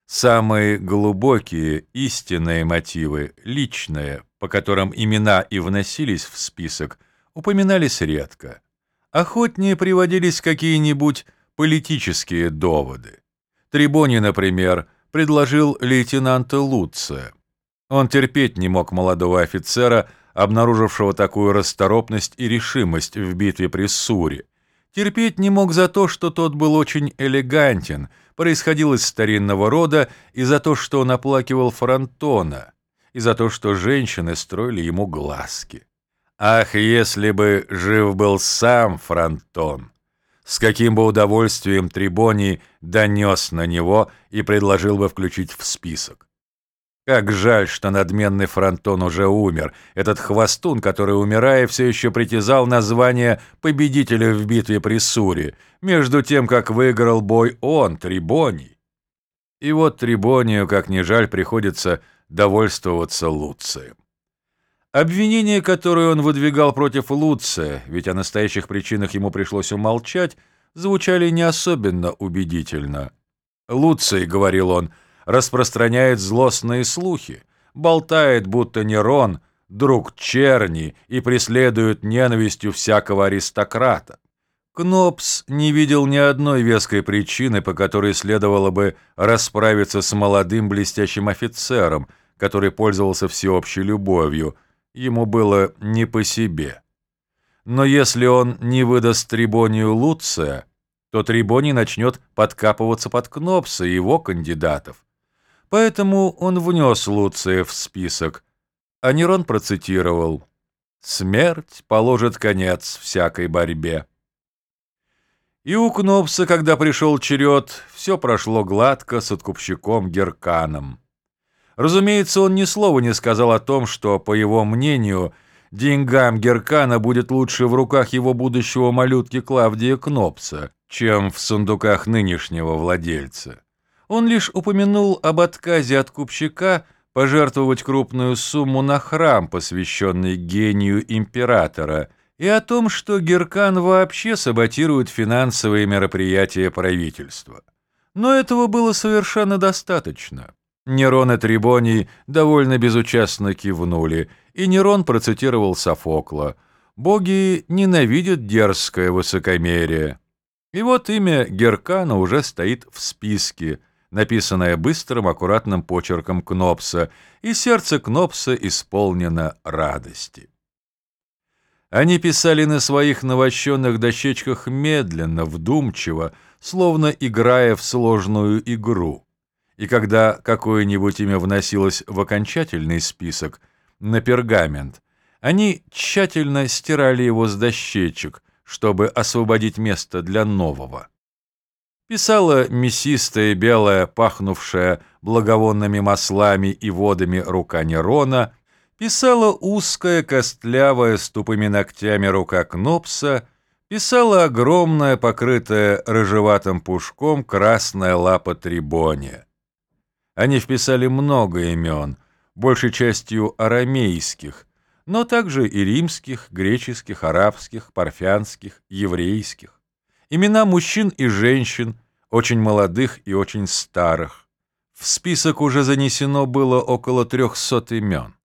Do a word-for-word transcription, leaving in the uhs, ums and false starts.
Самые глубокие, истинные мотивы, личные, по которым имена и вносились в список, упоминались редко. Охотнее приводились какие-нибудь политические доводы. Трибоний, например, предложил лейтенанта Луция. Он терпеть не мог молодого офицера, обнаружившего такую расторопность и решимость в битве при Суре. Терпеть не мог за то, что тот был очень элегантен, происходил из старинного рода, и за то, что он оплакивал Фронтона, и за то, что женщины строили ему глазки. Ах, если бы жив был сам Фронтон! С каким бы удовольствием Трибоний донес на него и предложил бы включить в список. Как жаль, что надменный Фронтон уже умер, этот хвостун, который, умирая, все еще притязал на звание победителя в битве при Суре, между тем, как выиграл бой он, Трибоний. И вот Трибонию, как ни жаль, приходится довольствоваться Луцием. Обвинения, которые он выдвигал против Луция, ведь о настоящих причинах ему пришлось умолчать, звучали не особенно убедительно. «Луций, — говорил он, — распространяет злостные слухи, болтает, будто Нерон — друг черни и преследует ненавистью всякого аристократа. Кнопс не видел ни одной веской причины, по которой следовало бы расправиться с молодым блестящим офицером, который пользовался всеобщей любовью. Ему было не по себе. Но если он не выдаст Трибонию Луция, то Трибоний начнет подкапываться под Кнопса и его кандидатов. Поэтому он внес Луция в список, а Нерон процитировал: «Смерть положит конец всякой борьбе». И у Кнопса, когда пришел черед, все прошло гладко с откупщиком Герканом. Разумеется, он ни слова не сказал о том, что, по его мнению, деньгам Геркана будет лучше в руках его будущего малютки Клавдия Кнопса, чем в сундуках нынешнего владельца. Он лишь упомянул об отказе откупщика пожертвовать крупную сумму на храм, посвященный гению императора, и о том, что Геркан вообще саботирует финансовые мероприятия правительства. Но этого было совершенно достаточно. Нерон и Трибоний довольно безучастно кивнули, и Нерон процитировал Софокла: «Боги ненавидят дерзкое высокомерие». И вот имя Геркана уже стоит в списке, написанное быстрым, аккуратным почерком Кнопса, и сердце Кнопса исполнено радости. Они писали на своих навощенных дощечках медленно, вдумчиво, словно играя в сложную игру. И когда какое-нибудь имя вносилось в окончательный список, на пергамент, они тщательно стирали его с дощечек, чтобы освободить место для нового. Писала мясистая, белая, пахнувшая благовонными маслами и водами рука Нерона, писала узкая, костлявая, с тупыми ногтями рука Кнопса, писала огромная, покрытая рыжеватым пушком, красная лапа Трибония. Они вписали много имен, большей частью арамейских, но также и римских, греческих, арабских, парфянских, еврейских. Имена мужчин и женщин, очень молодых и очень старых. В список уже занесено было около трехсот имен.